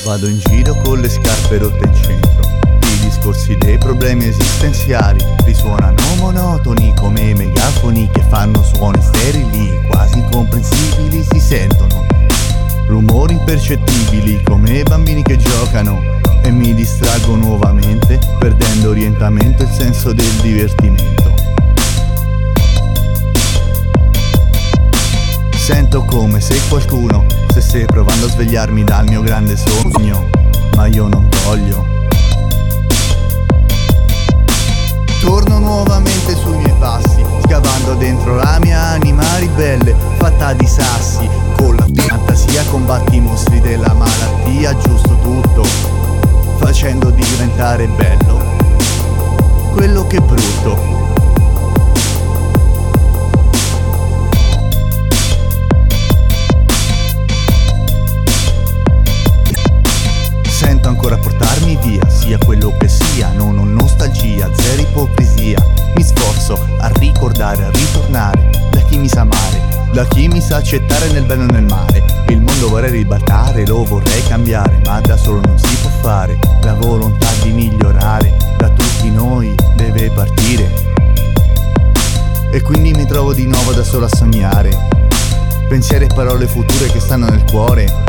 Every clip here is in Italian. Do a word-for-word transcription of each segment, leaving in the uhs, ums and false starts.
Vado in giro con le scarpe rotte in centro, i discorsi dei problemi esistenziali risuonano monotoni come megafoni che fanno suoni sterili, quasi incomprensibili si sentono. Rumori impercettibili come bambini che giocano e mi distraggo nuovamente, perdendo orientamento e il senso del divertimento. Sento come se qualcuno stesse provando a svegliarmi dal mio grande sogno, ma io non voglio. Torno nuovamente sui miei passi, scavando dentro la mia anima ribelle, fatta di sassi. Con la fantasia combatti i mostri della malattia, aggiusto tutto, facendo diventare bello quello che è brutto. Sento ancora portarmi via, sia quello che sia, non ho nostalgia, zero ipocrisia. Mi sforzo a ricordare, a ritornare da chi mi sa amare, da chi mi sa accettare nel bello e nel male. Il mondo vorrei ribaltare, lo vorrei cambiare, ma da solo non si può fare. La volontà di migliorare da tutti noi deve partire, e quindi mi trovo di nuovo da solo a sognare pensieri e parole future che stanno nel cuore.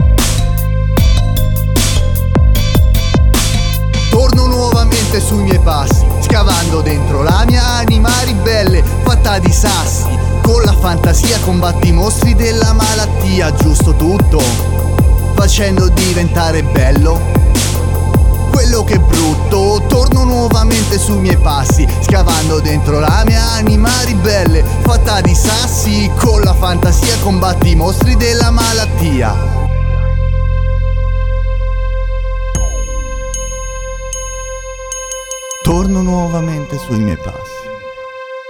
Torno nuovamente sui miei passi, scavando dentro la mia anima ribelle, fatta di sassi. Con la fantasia combatti i mostri della malattia, aggiusto tutto, facendo diventare bello quello che è brutto. Torno nuovamente sui miei passi, scavando dentro la mia anima ribelle, fatta di sassi. Con la fantasia combatti i mostri della malattia. Torno nuovamente sui miei passi.